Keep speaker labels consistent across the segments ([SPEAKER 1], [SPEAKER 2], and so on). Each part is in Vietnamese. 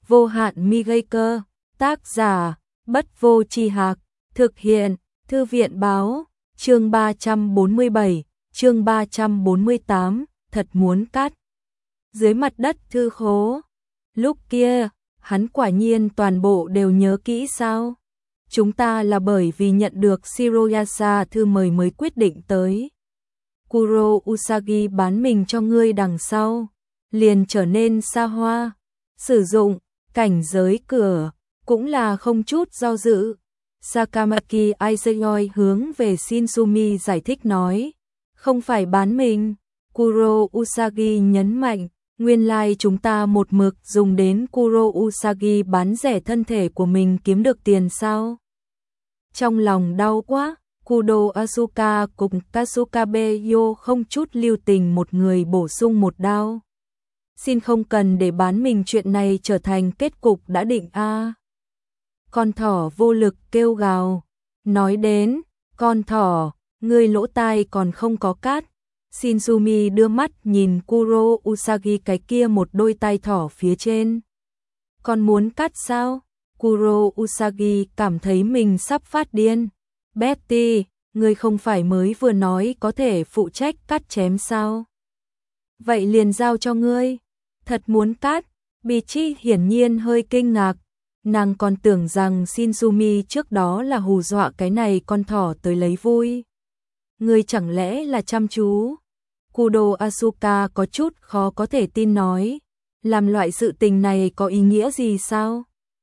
[SPEAKER 1] vô hạn mi gây cơ, tác giả, Bất Vô Tri Hạc, thực hiện, Thư viện báo, chương 347, chương 348, thật muốn cắt. Dưới mặt đất thư khố, lúc kia, hắn quả nhiên toàn bộ đều nhớ kỹ sao? Chúng ta là bởi vì nhận được Shiroyasa thư mời mới quyết định tới. Kuro Usagi bán mình cho ngươi đằng sau, liền trở nên xa hoa, sử dụng, cảnh giới cửa, cũng là không chút do dự. Sakamaki Aizuyoi hướng về Shinzumi giải thích nói, không phải bán mình. Kuro Usagi nhấn mạnh, nguyên lai chúng ta một mực dùng đến Kuro Usagi bán rẻ thân thể của mình kiếm được tiền sao? Trong lòng đau quá, Kudo Asuka cùng Kasukabe Yo không chút lưu tình một người bổ sung một đao. Xin không cần để bán mình chuyện này trở thành kết cục đã định a. Con thỏ vô lực kêu gào, nói đến, con thỏ, ngươi lỗ tai còn không có cát. Shinzumi đưa mắt nhìn Kuro Usagi cái kia một đôi tai thỏ phía trên. Còn muốn cắt sao? Kuro Usagi cảm thấy mình sắp phát điên. Betty, ngươi không phải mới vừa nói có thể phụ trách cắt chém sao? Vậy liền giao cho ngươi. Thật muốn cắt? Bichi hiển nhiên hơi kinh ngạc. Nàng còn tưởng rằng Shinzumi trước đó là hù dọa cái này con thỏ tới lấy vui. Ngươi chẳng lẽ là chăm chú? Kudo Asuka có chút khó có thể tin nói. Làm loại sự tình này có ý nghĩa gì sao?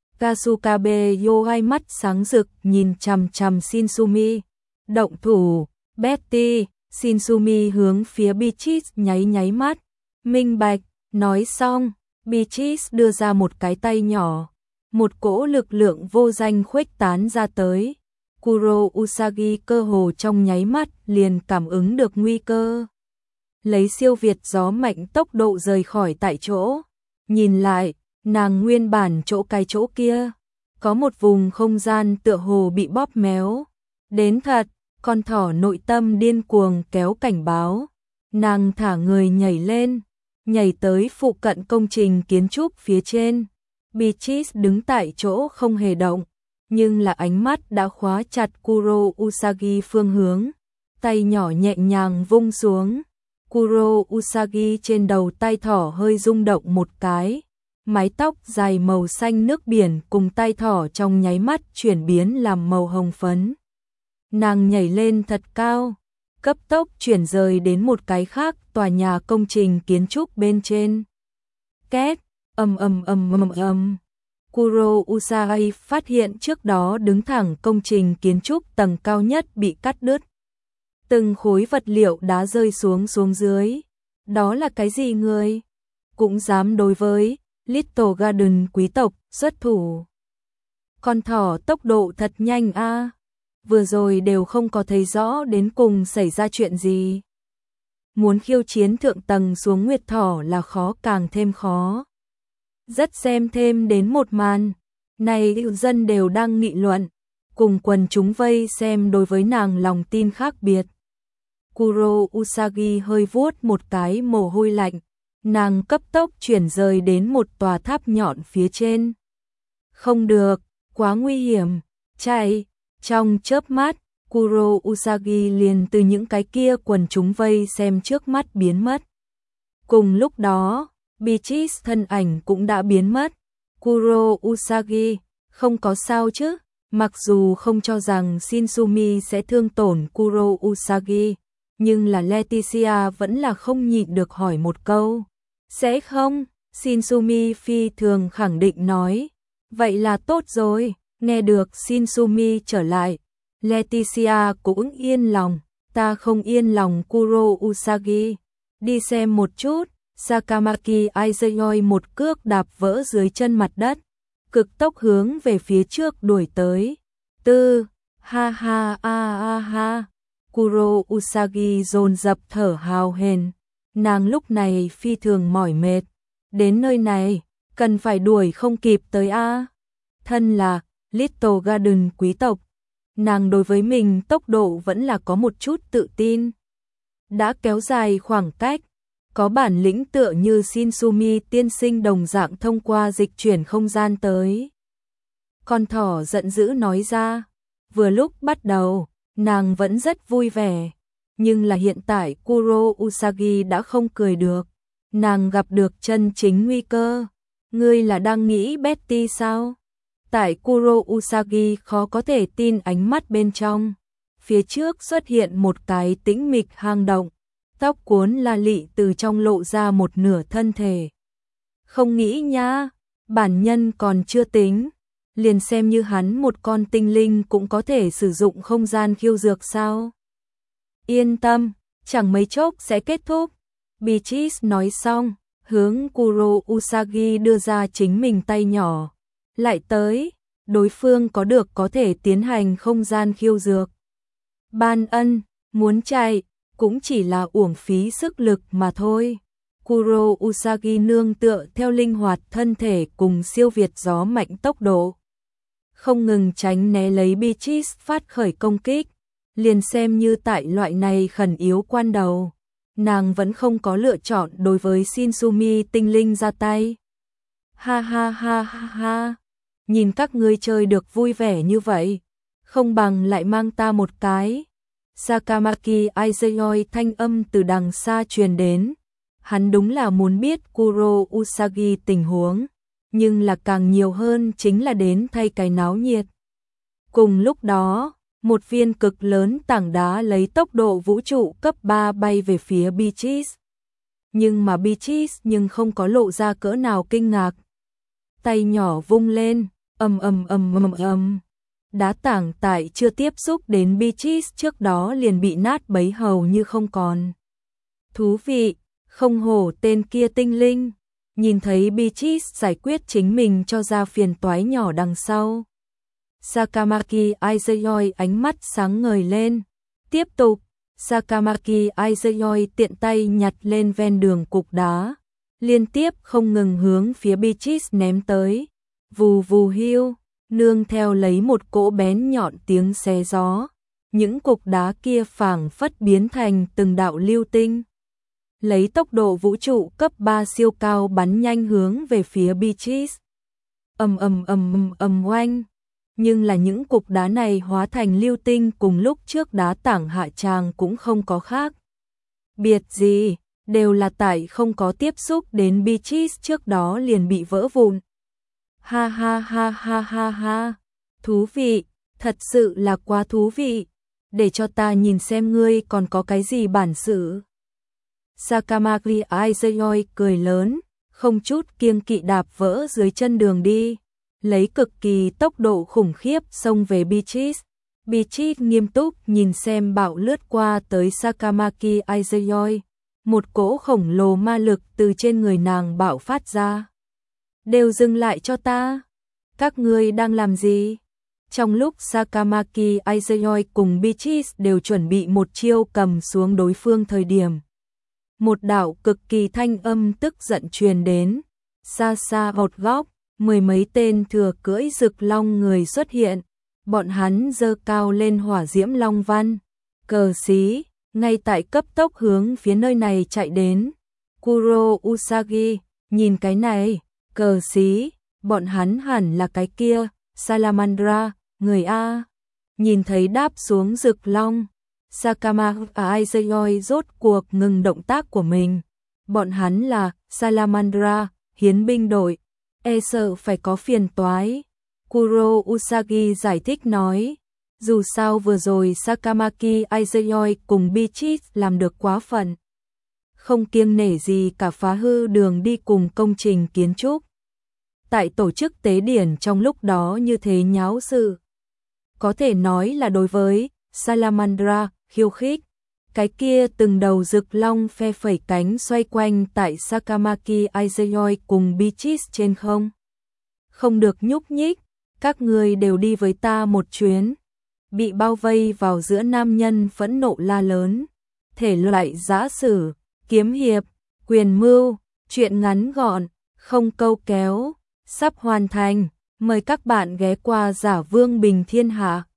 [SPEAKER 1] Kasukabe Yo hai mắt sáng rực nhìn chằm chằm Shinzumi. Động thủ, Betty, Shinzumi hướng phía Beatrice nháy mắt. Minh bạch, nói xong, Beatrice đưa ra một cái tay nhỏ. Một cỗ lực lượng vô danh khuếch tán ra tới. Kuro Usagi cơ hồ trong nháy mắt liền cảm ứng được nguy cơ. Lấy siêu việt gió mạnh tốc độ rời khỏi tại chỗ. Nhìn lại, nàng nguyên bản cái chỗ kia. Có một vùng không gian tựa hồ bị bóp méo. Đến thật, con thỏ nội tâm điên cuồng kéo cảnh báo. Nàng thả người nhảy lên, nhảy tới phụ cận công trình kiến trúc phía trên. Beatrice đứng tại chỗ không hề động, nhưng là ánh mắt đã khóa chặt Kuro Usagi phương hướng. Tay nhỏ nhẹ nhàng vung xuống. Kuro Usagi trên đầu tai thỏ hơi rung động một cái. Mái tóc dài màu xanh nước biển cùng tai thỏ trong nháy mắt chuyển biến làm màu hồng phấn. Nàng nhảy lên thật cao, cấp tốc chuyển rời đến một cái khác tòa nhà công trình kiến trúc bên trên. Két, ầm. Kuro Usagi phát hiện trước đó đứng thẳng công trình kiến trúc tầng cao nhất bị cắt đứt. Từng khối vật liệu đá rơi xuống dưới. Đó là cái gì ngươi? Cũng dám đối với Little Garden quý tộc xuất thủ. Con thỏ tốc độ thật nhanh a. Vừa rồi đều không có thấy rõ đến cùng xảy ra chuyện gì. Muốn khiêu chiến thượng tầng xuống Nguyệt Thỏ là khó càng thêm khó. Rất xem thêm đến một màn. Này dân đều đang nghị luận. Cùng quần chúng vây xem đối với nàng lòng tin khác biệt. Kuro Usagi hơi vuốt một cái mồ hôi lạnh. Nàng cấp tốc chuyển rời đến một tòa tháp nhọn phía trên. Không được, quá nguy hiểm. Chạy, trong chớp mắt, Kuro Usagi liền từ những cái kia quần chúng vây xem trước mắt biến mất. Cùng lúc đó, Beatrice thân ảnh cũng đã biến mất. Kuro Usagi, không có sao chứ? Mặc dù không cho rằng Shinzumi sẽ thương tổn Kuro Usagi, nhưng là Leticia vẫn là không nhịn được hỏi một câu. Sẽ không? Shinzumi phi thường khẳng định nói. Vậy là tốt rồi. Nghe được Shinzumi trở lại, Leticia cũng yên lòng. Ta không yên lòng Kuro Usagi. Đi xem một chút. Sakamaki Aizuyoi một cước đạp vỡ dưới chân mặt đất, cực tốc hướng về phía trước đuổi tới. Ha. Kuro Usagi dồn dập thở hào hển. Nàng lúc này phi thường mỏi mệt. Đến nơi này, cần phải đuổi không kịp tới a. Thân là Little Garden quý tộc, nàng đối với mình tốc độ vẫn là có một chút tự tin. Đã kéo dài khoảng cách, có bản lĩnh tựa như Shinsumi tiên sinh đồng dạng thông qua dịch chuyển không gian tới. Con thỏ giận dữ nói ra, vừa lúc bắt đầu, nàng vẫn rất vui vẻ, nhưng là hiện tại Kuro Usagi đã không cười được, nàng gặp được chân chính nguy cơ. Ngươi là đang nghĩ Betty sao? Tại Kuro Usagi khó có thể tin ánh mắt bên trong. Phía trước xuất hiện một cái tĩnh mịch hang động, tóc cuốn la lị từ trong lộ ra một nửa thân thể. Không nghĩ nha, bản nhân còn chưa tính, liền xem như hắn một con tinh linh cũng có thể sử dụng không gian khiêu dược sao? Yên tâm, chẳng mấy chốc sẽ kết thúc. Beatrice nói xong, hướng Kuro Usagi đưa ra chính mình tay nhỏ. Lại tới, đối phương có được có thể tiến hành không gian khiêu dược. Ban ân, muốn chạy, cũng chỉ là uổng phí sức lực mà thôi. Kuro Usagi nương tựa theo linh hoạt thân thể cùng siêu việt gió mạnh tốc độ, không ngừng tránh né lấy Beatrice phát khởi công kích. Liền xem như tại loại này khẩn yếu quan đầu, nàng vẫn không có lựa chọn đối với Shinsumi tinh linh ra tay. Ha ha ha ha ha, nhìn các ngươi chơi được vui vẻ như vậy, không bằng lại mang ta một cái. Sakamaki Aizuyoi thanh âm từ đằng xa truyền đến, hắn đúng là muốn biết Kuro Usagi tình huống, nhưng là càng nhiều hơn chính là đến thay cái náo nhiệt. Cùng lúc đó, một viên cực lớn tảng đá lấy tốc độ vũ trụ cấp 3 bay về phía Beatrice. Nhưng mà Beatrice không có lộ ra cỡ nào kinh ngạc. Tay nhỏ vung lên, ầm ầm ầm ầm ầm. Đá tảng tại chưa tiếp xúc đến Beatrice trước đó liền bị nát bấy hầu như không còn. Thú vị, không hổ tên kia tinh linh. Nhìn thấy Beatrice giải quyết chính mình cho ra phiền toái nhỏ đằng sau, Sakamaki Aizuyoi ánh mắt sáng ngời lên. Tiếp tục, Sakamaki Aizuyoi tiện tay nhặt lên ven đường cục đá, liên tiếp không ngừng hướng phía Beatrice ném tới. Vù vù hiu, nương theo lấy một cỗ bén nhọn tiếng xé gió, những cục đá kia phảng phất biến thành từng đạo lưu tinh, lấy tốc độ vũ trụ cấp 3 siêu cao bắn nhanh hướng về phía Beatrice. Ầm ầm ầm ầm ầm oanh. Nhưng là những cục đá này hóa thành lưu tinh cùng lúc trước đá tảng hạ tràng cũng không có khác biệt gì, đều là tại không có tiếp xúc đến Beatrice trước đó liền bị vỡ vụn. Ha ha ha ha ha ha, thú vị, thật sự là quá thú vị, để cho ta nhìn xem ngươi còn có cái gì bản sự. Sakamaki Aizuyoi cười lớn, không chút kiêng kỵ đạp vỡ dưới chân đường đi, lấy cực kỳ tốc độ khủng khiếp xông về Beatrice. Beatrice nghiêm túc nhìn xem bạo lướt qua tới Sakamaki Aizuyoi, một cỗ khổng lồ ma lực từ trên người nàng bạo phát ra. Đều dừng lại cho ta, các ngươi đang làm gì? Trong lúc Sakamaki Aizuyoi cùng Beatrice đều chuẩn bị một chiêu cầm xuống đối phương thời điểm, một đạo cực kỳ thanh âm tức giận truyền đến, xa xa một góc, mười mấy tên thừa cưỡi rực long người xuất hiện, bọn hắn giơ cao lên hỏa diễm long văn, cờ xí, ngay tại cấp tốc hướng phía nơi này chạy đến. Kuro Usagi, nhìn cái này, cờ xí, bọn hắn hẳn là cái kia, Salamandra, người A. Nhìn thấy đáp xuống rực long, Sakamaki Aizuyoi rốt cuộc ngừng động tác của mình. Bọn hắn là Salamandra, hiến binh đội, e sợ phải có phiền toái. Kuro Usagi giải thích nói, dù sao vừa rồi Sakamaki Aizuyoi cùng Beatrice làm được quá phận, không kiêng nể gì cả phá hư đường đi cùng công trình kiến trúc. Tại tổ chức tế điển trong lúc đó như thế nháo sự, có thể nói là đối với Salamandra khiêu khích. Cái kia từng đầu rực long phe phẩy cánh xoay quanh tại Sakamaki Aizuyoi cùng Beatrice trên không. Không được nhúc nhích, các người đều đi với ta một chuyến. Bị bao vây vào giữa nam nhân phẫn nộ la lớn. Thể loại giã sử, kiếm hiệp, quyền mưu, truyện ngắn gọn, không câu kéo, sắp hoàn thành. Mời các bạn ghé qua Giả Vương Bình Thiên Hạ.